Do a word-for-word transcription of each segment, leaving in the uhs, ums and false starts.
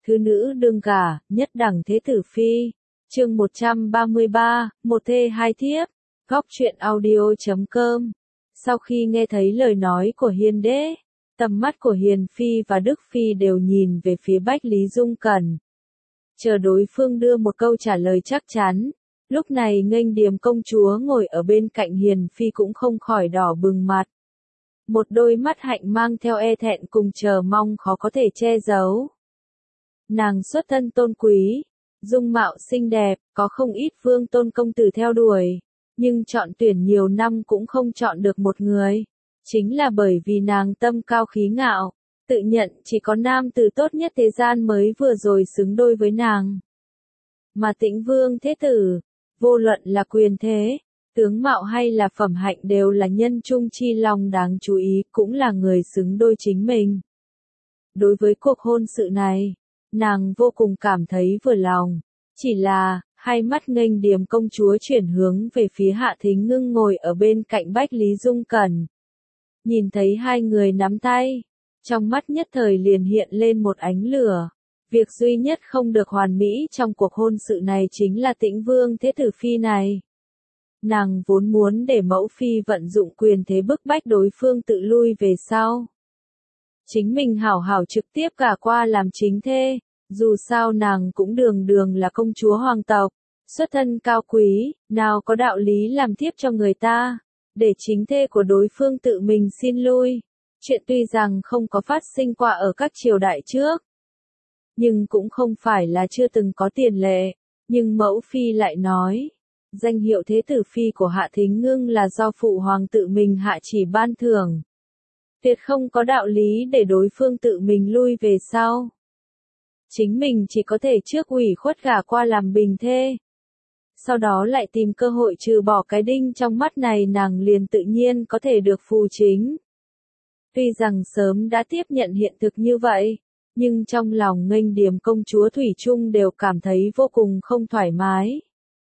thứ nữ đương gả, nhất đẳng thế tử phi. Chương một trăm ba mươi ba, một thê hai thiếp. Góc truyện audio chấm com. Sau khi nghe thấy lời nói của Hiền đế, tầm mắt của Hiền phi và Đức phi đều nhìn về phía Bách Lý Dung Cẩn, chờ đối phương đưa một câu trả lời chắc chắn. Lúc này nghênh điềm công chúa ngồi ở bên cạnh Hiền phi cũng không khỏi đỏ bừng mặt. Một đôi mắt hạnh mang theo e thẹn cùng chờ mong khó có thể che giấu. Nàng xuất thân tôn quý, dung mạo xinh đẹp, có không ít vương tôn công tử theo đuổi, nhưng chọn tuyển nhiều năm cũng không chọn được một người. Chính là bởi vì nàng tâm cao khí ngạo, tự nhận chỉ có nam tử tốt nhất thế gian mới vừa rồi xứng đôi với nàng. Mà Tĩnh Vương thế tử, vô luận là quyền thế, tướng mạo hay là phẩm hạnh đều là nhân trung chi long đáng chú ý, cũng là người xứng đôi chính mình. Đối với cuộc hôn sự này, nàng vô cùng cảm thấy vừa lòng. Chỉ là, hai mắt nghênh điềm công chúa chuyển hướng về phía Hạ Thính Ngưng ngồi ở bên cạnh Bách Lý Dung Cẩn. Nhìn thấy hai người nắm tay, trong mắt nhất thời liền hiện lên một ánh lửa. Việc duy nhất không được hoàn mỹ trong cuộc hôn sự này chính là Tĩnh Vương thế tử phi này. Nàng vốn muốn để mẫu phi vận dụng quyền thế bức bách đối phương tự lui về sau. Chính mình hảo hảo trực tiếp gả qua làm chính thê, dù sao nàng cũng đường đường là công chúa hoàng tộc, xuất thân cao quý, nào có đạo lý làm thiếp cho người ta, để chính thê của đối phương tự mình xin lui. Chuyện tuy rằng không có phát sinh qua ở các triều đại trước, nhưng cũng không phải là chưa từng có tiền lệ. Nhưng mẫu phi lại nói, danh hiệu thế tử phi của Hạ Thính Ngưng là do phụ hoàng tự mình hạ chỉ ban thưởng. Tuyệt không có đạo lý để đối phương tự mình lui về sau. Chính mình chỉ có thể trước ủy khuất gả qua làm bình thê. Sau đó lại tìm cơ hội trừ bỏ cái đinh trong mắt này, nàng liền tự nhiên có thể được phù chính. Tuy rằng sớm đã tiếp nhận hiện thực như vậy, nhưng trong lòng nghênh điềm công chúa thủy chung đều cảm thấy vô cùng không thoải mái.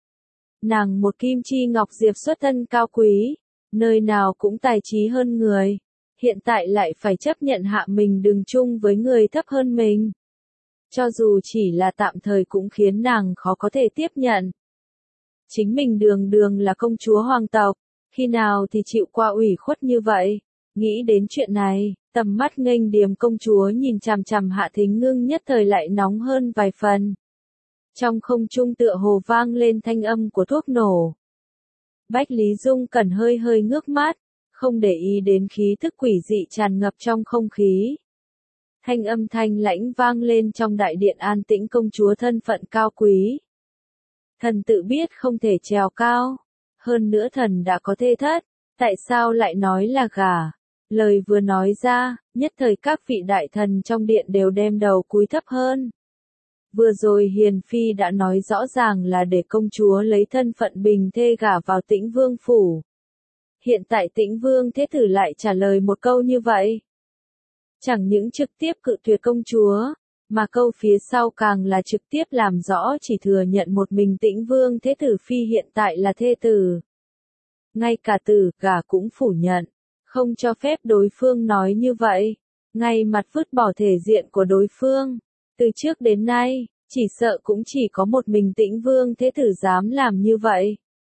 Nàng một kim chi ngọc diệp xuất thân cao quý, nơi nào cũng tài trí hơn người, hiện tại lại phải chấp nhận hạ mình đường chung với người thấp hơn mình. Cho dù chỉ là tạm thời cũng khiến nàng khó có thể tiếp nhận. Chính mình đường đường là công chúa hoàng tộc, khi nào thì chịu qua ủy khuất như vậy. Nghĩ đến chuyện này, tầm mắt nghênh điềm công chúa nhìn chằm chằm Hạ Thính Ngưng nhất thời lại nóng hơn vài phần. Trong không trung tựa hồ vang lên thanh âm của thuốc nổ. Bách Lý Dung Cẩn hơi hơi ngước mắt, không để ý đến khí thức quỷ dị tràn ngập trong không khí. Thanh âm thanh lãnh vang lên trong đại điện an tĩnh, công chúa thân phận cao quý. Thần tự biết không thể trèo cao, hơn nữa thần đã có thê thất, tại sao lại nói là gả? Lời vừa nói ra, nhất thời các vị đại thần trong điện đều đem đầu cúi thấp hơn. Vừa rồi Hiền phi đã nói rõ ràng là để công chúa lấy thân phận bình thê gả vào Tĩnh Vương phủ. Hiện tại Tĩnh Vương thế tử lại trả lời một câu như vậy. Chẳng những trực tiếp cự tuyệt công chúa, mà câu phía sau càng là trực tiếp làm rõ chỉ thừa nhận một mình Tĩnh Vương thế tử phi hiện tại là thê tử. Ngay cả tử gả cũng phủ nhận, không cho phép đối phương nói như vậy, ngay mặt vứt bỏ thể diện của đối phương. Từ trước đến nay, chỉ sợ cũng chỉ có một mình Tĩnh Vương thế tử dám làm như vậy.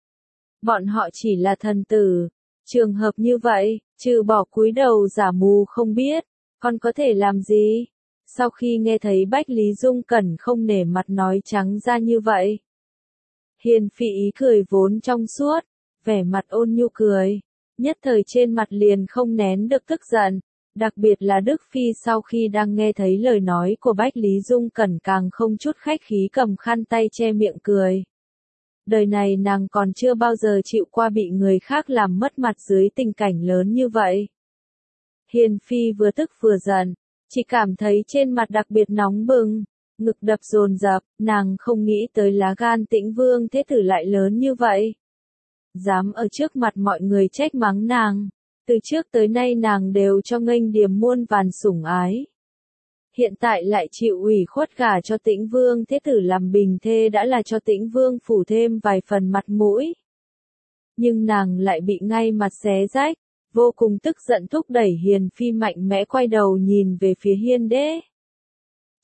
Bọn họ chỉ là thần tử, trường hợp như vậy, trừ bỏ cúi đầu giả mù không biết, còn có thể làm gì? Sau khi nghe thấy Bách Lý Dung Cẩn không nể mặt nói trắng ra như vậy, Hiền phi ý cười vốn trong suốt, vẻ mặt ôn nhu cười, nhất thời trên mặt liền không nén được tức giận. Đặc biệt là Đức phi sau khi đang nghe thấy lời nói của Bách Lý Dung Cẩn càng không chút khách khí cầm khăn tay che miệng cười. Đời này nàng còn chưa bao giờ chịu qua bị người khác làm mất mặt dưới tình cảnh lớn như vậy. Hiền phi vừa tức vừa giận, chỉ cảm thấy trên mặt đặc biệt nóng bừng, ngực đập dồn dập, nàng không nghĩ tới lá gan Tĩnh Vương thế tử lại lớn như vậy. Dám ở trước mặt mọi người trách mắng nàng. Từ trước tới nay nàng đều cho nghênh điềm muôn vàn sủng ái. Hiện tại lại chịu ủy khuất gả cho Tĩnh Vương thế tử làm bình thê đã là cho Tĩnh Vương phủ thêm vài phần mặt mũi. Nhưng nàng lại bị ngay mặt xé rách, vô cùng tức giận thúc đẩy Hiền phi mạnh mẽ quay đầu nhìn về phía Hiên đế.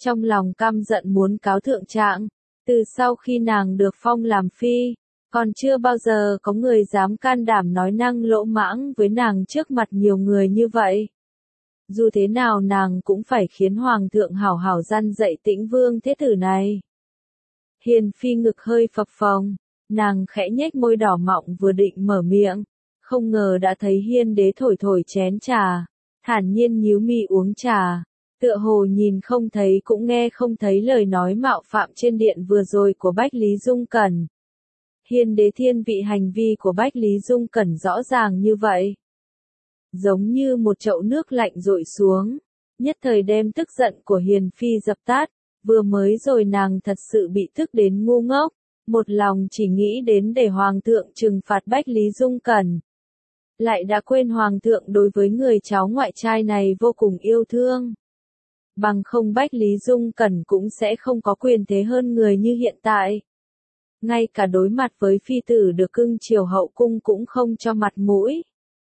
trong lòng căm giận muốn cáo thượng trạng. Từ sau khi nàng được phong làm phi, còn chưa bao giờ có người dám can đảm nói năng lỗ mãng với nàng trước mặt nhiều người như vậy. Dù thế nào nàng cũng phải khiến hoàng thượng hảo hảo răn dạy Tĩnh Vương thế tử này. Hiền phi ngực hơi phập phồng, nàng khẽ nhếch môi đỏ mọng vừa định mở miệng, không ngờ đã thấy Hiên đế thổi thổi chén trà, thản nhiên nhíu mi uống trà, tựa hồ nhìn không thấy cũng nghe không thấy lời nói mạo phạm trên điện vừa rồi của Bách Lý Dung Cẩn. Hiên đế thiên vị hành vi của Bách Lý Dung Cẩn rõ ràng như vậy, giống như một chậu nước lạnh dội xuống, nhất thời đem tức giận của Hiền phi dập tắt. Vừa mới rồi nàng thật sự bị tức đến ngu ngốc, một lòng chỉ nghĩ đến để hoàng thượng trừng phạt Bách Lý Dung Cẩn. Lại đã quên hoàng thượng đối với người cháu ngoại trai này vô cùng yêu thương. Bằng không Bách Lý Dung Cẩn cũng sẽ không có quyền thế hơn người như hiện tại. Ngay cả đối mặt với phi tử được cưng chiều hậu cung cũng không cho mặt mũi.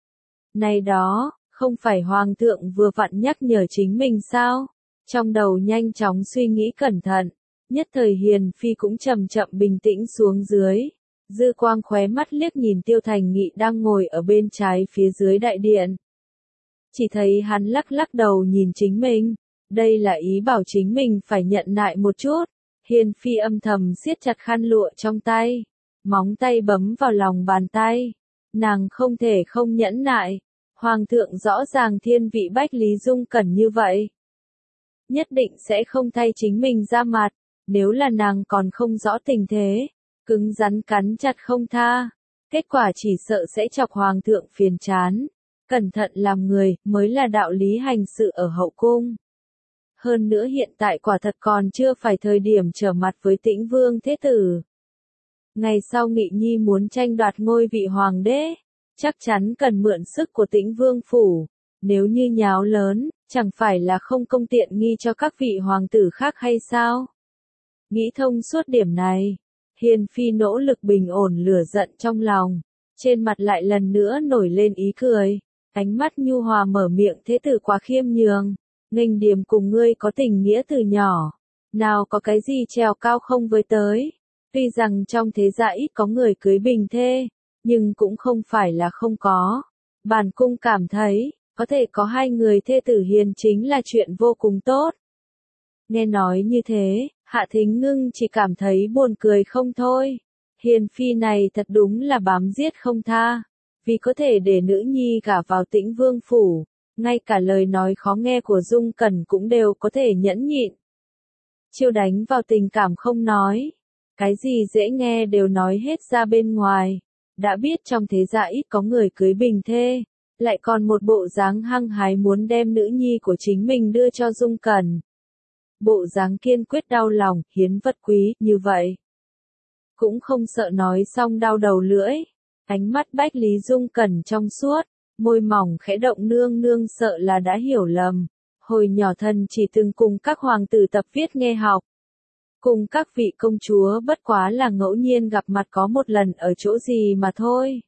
Này đó, không phải hoàng thượng vừa vặn nhắc nhở chính mình sao? Trong đầu nhanh chóng suy nghĩ cẩn thận, nhất thời Hiền phi cũng chậm chậm bình tĩnh xuống dưới. Dư quang khóe mắt liếc nhìn Tiêu Thành Nghị đang ngồi ở bên trái phía dưới đại điện. Chỉ thấy hắn lắc lắc đầu nhìn chính mình, đây là ý bảo chính mình phải nhận nại một chút. Hiền phi âm thầm siết chặt khăn lụa trong tay, móng tay bấm vào lòng bàn tay. Nàng không thể không nhẫn nại, hoàng thượng rõ ràng thiên vị Bách Lý Dung Cẩn như vậy. Nhất định sẽ không thay chính mình ra mặt, nếu là nàng còn không rõ tình thế, cứng rắn cắn chặt không tha, kết quả chỉ sợ sẽ chọc hoàng thượng phiền chán. Cẩn thận làm người mới là đạo lý hành sự ở hậu cung. Hơn nữa hiện tại quả thật còn chưa phải thời điểm trở mặt với Tĩnh Vương thế tử. Ngày sau Nghị Nhi muốn tranh đoạt ngôi vị hoàng đế, chắc chắn cần mượn sức của Tĩnh Vương phủ. Nếu như nháo lớn, chẳng phải là không công tiện nghi cho các vị hoàng tử khác hay sao? Nghĩ thông suốt điểm này, Hiền phi nỗ lực bình ổn lửa giận trong lòng, trên mặt lại lần nữa nổi lên ý cười, ánh mắt nhu hòa mở miệng thế tử quá khiêm nhường, nghênh điềm cùng ngươi có tình nghĩa từ nhỏ, nào có cái gì trèo cao không với tới. Tuy rằng trong thế gia ít có người cưới bình thê, nhưng cũng không phải là không có. Bản cung cảm thấy, có thể có hai người thê tử hiền chính là chuyện vô cùng tốt. Nghe nói như thế, Hạ Thính Ngưng chỉ cảm thấy buồn cười không thôi. Hiền phi này thật đúng là bám giết không tha, vì có thể để nữ nhi gả vào Tĩnh Vương phủ, ngay cả lời nói khó nghe của Dung Cẩn cũng đều có thể nhẫn nhịn. Chiêu đánh vào tình cảm không nói, cái gì dễ nghe đều nói hết ra bên ngoài. Đã biết trong thế gia ít có người cưới bình thê, lại còn một bộ dáng hăng hái muốn đem nữ nhi của chính mình đưa cho Dung Cẩn. Bộ dáng kiên quyết đau lòng, hiến vật quý, như vậy. Cũng không sợ nói xong đau đầu lưỡi. Ánh mắt Bách Lý Dung Cẩn trong suốt, môi mỏng khẽ động nương nương sợ là đã hiểu lầm. Hồi nhỏ thần chỉ từng cùng các hoàng tử tập viết nghe học. Cùng các vị công chúa bất quá là ngẫu nhiên gặp mặt có một lần ở chỗ gì mà thôi.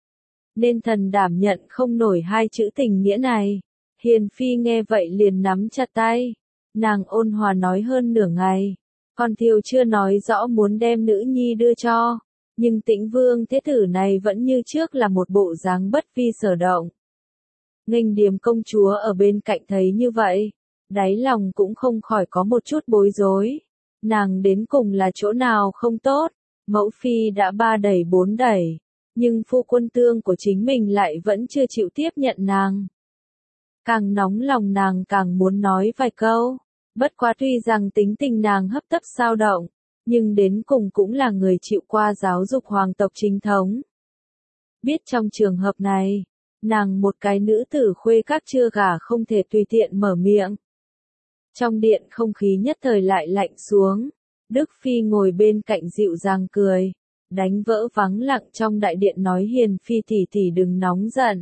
Nên thần đảm nhận không nổi hai chữ tình nghĩa này. Hiền phi nghe vậy liền nắm chặt tay. Nàng ôn hòa nói hơn nửa ngày. Còn Thiều chưa nói rõ muốn đem nữ nhi đưa cho. Nhưng Tĩnh Vương thế tử này vẫn như trước là một bộ dáng bất vi sở động. Nghênh điềm công chúa ở bên cạnh thấy như vậy, đáy lòng cũng không khỏi có một chút bối rối. Nàng đến cùng là chỗ nào không tốt, mẫu phi đã ba đẩy bốn đẩy, nhưng phu quân tương của chính mình lại vẫn chưa chịu tiếp nhận nàng. Càng nóng lòng nàng càng muốn nói vài câu, bất quá tuy rằng tính tình nàng hấp tấp sao động, nhưng đến cùng cũng là người chịu qua giáo dục hoàng tộc chính thống. Biết trong trường hợp này, nàng một cái nữ tử khuê các chưa gả không thể tùy tiện mở miệng. Trong điện không khí nhất thời lại lạnh xuống, Đức Phi ngồi bên cạnh dịu dàng cười, đánh vỡ vắng lặng trong đại điện nói Hiền Phi tỷ tỷ đừng nóng giận.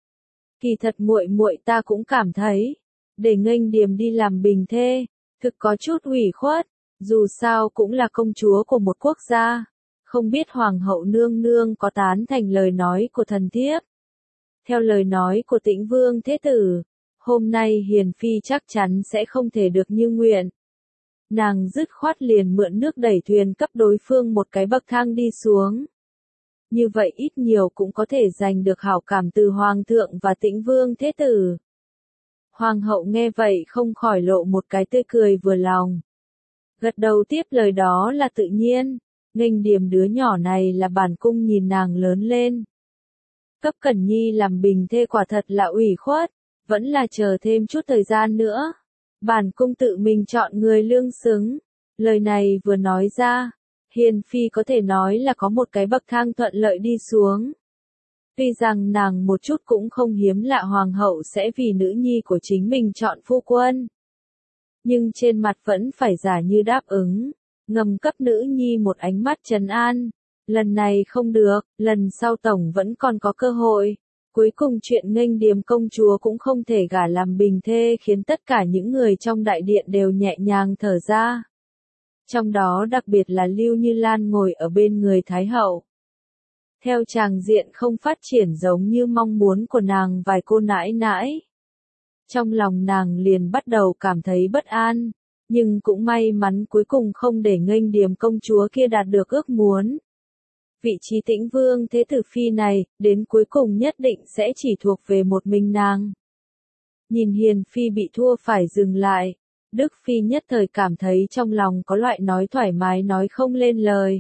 Kỳ thật muội muội ta cũng cảm thấy, để nghênh điềm đi làm bình thê, thực có chút ủy khuất, dù sao cũng là công chúa của một quốc gia, không biết hoàng hậu nương nương có tán thành lời nói của thần thiếp. Theo lời nói của Tĩnh Vương thế tử, hôm nay Hiền Phi chắc chắn sẽ không thể được như nguyện. nàng dứt khoát liền mượn nước đẩy thuyền cấp đối phương một cái bậc thang đi xuống. Như vậy ít nhiều cũng có thể giành được hảo cảm từ Hoàng thượng và Tĩnh Vương Thế Tử. Hoàng hậu nghe vậy không khỏi lộ một cái tươi cười vừa lòng. Gật đầu tiếp lời đó là tự nhiên, nghênh điềm đứa nhỏ này là bản cung nhìn nàng lớn lên. Cấp Cẩn Nhi làm bình thê quả thật là ủy khuất, vẫn là chờ thêm chút thời gian nữa. Bản cung tự mình chọn người lương xứng. Lời này vừa nói ra, Hiền Phi có thể nói là có một cái bậc thang thuận lợi đi xuống. Tuy rằng nàng một chút cũng không hiếm lạ hoàng hậu sẽ vì nữ nhi của chính mình chọn phu quân. Nhưng trên mặt vẫn phải giả như đáp ứng, ngầm cấp nữ nhi một ánh mắt trấn an. Lần này không được, lần sau tổng vẫn còn có cơ hội. Cuối cùng chuyện nghênh điềm công chúa cũng không thể gả làm bình thê khiến tất cả những người trong đại điện đều nhẹ nhàng thở ra. Trong đó đặc biệt là Lưu Như Lan ngồi ở bên người Thái hậu. Theo tràng diện không phát triển giống như mong muốn của nàng vài cô nãi nãi. Trong lòng nàng liền bắt đầu cảm thấy bất an, nhưng cũng may mắn cuối cùng không để nghênh điềm công chúa kia đạt được ước muốn. Vị trí Tĩnh Vương Thế Tử Phi này, đến cuối cùng nhất định sẽ chỉ thuộc về một mình nàng. Nhìn Hiền Phi bị thua phải dừng lại, Đức Phi nhất thời cảm thấy trong lòng có loại nói thoải mái nói không lên lời.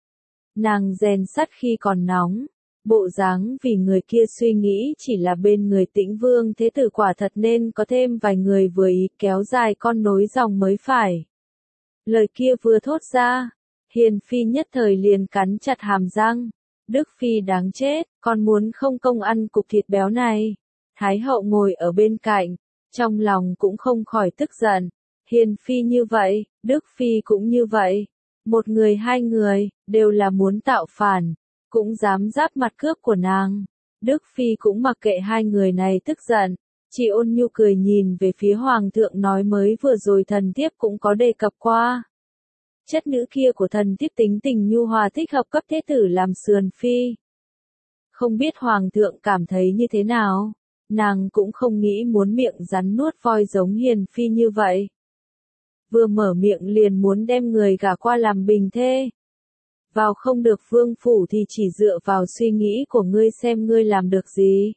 Nàng rèn sắt khi còn nóng, bộ dáng vì người kia suy nghĩ chỉ là bên người Tĩnh Vương Thế Tử quả thật nên có thêm vài người vừa ý kéo dài con nối dòng mới phải. Lời kia vừa thốt ra, Hiền Phi nhất thời liền cắn chặt hàm răng. Đức Phi đáng chết, con muốn không công ăn cục thịt béo này. Thái hậu ngồi ở bên cạnh, trong lòng cũng không khỏi tức giận. Hiền Phi như vậy, Đức Phi cũng như vậy. Một người hai người, đều là muốn tạo phản, cũng dám giáp mặt cướp của nàng. Đức Phi cũng mặc kệ hai người này tức giận, chỉ ôn nhu cười nhìn về phía Hoàng thượng nói mới vừa rồi thần thiếp cũng có đề cập qua. Chất nữ kia của thần thiếp tính tình nhu hòa thích hợp cấp thế tử làm sườn phi. Không biết Hoàng thượng cảm thấy như thế nào, nàng cũng không nghĩ muốn miệng rắn nuốt voi giống Hiền Phi như vậy. Vừa mở miệng liền muốn đem người gả qua làm bình thê. Vào không được vương phủ thì chỉ dựa vào suy nghĩ của ngươi xem ngươi làm được gì.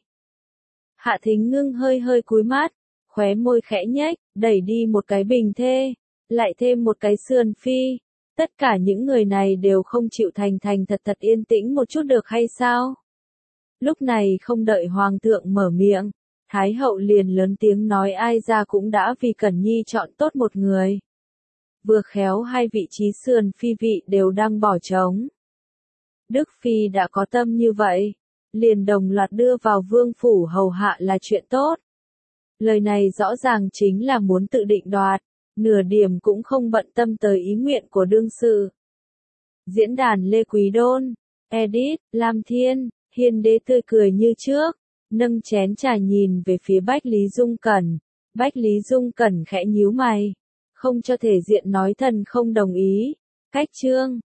Hạ Thính Ngưng hơi hơi cúi mắt, khóe môi khẽ nhếch, đẩy đi một cái bình thê, lại thêm một cái sườn phi. Tất cả những người này đều không chịu thành thành thật thật yên tĩnh một chút được hay sao? Lúc này không đợi Hoàng thượng mở miệng, Thái hậu liền lớn tiếng nói ai ra cũng đã vì Cẩn Nhi chọn tốt một người. Vừa khéo hai vị trí sườn phi vị đều đang bỏ trống. Đức Phi đã có tâm như vậy, liền đồng loạt đưa vào vương phủ hầu hạ là chuyện tốt. Lời này rõ ràng chính là muốn tự định đoạt, nửa điểm cũng không bận tâm tới ý nguyện của đương sự. Diễn đàn Lê Quý Đôn, Edit, Lam Thiên, Hiền Đế tươi cười như trước, nâng chén trà nhìn về phía Bách Lý Dung Cẩn. Bách Lý Dung Cẩn khẽ nhíu mày, không cho thể diện nói thần không đồng ý. Cách chương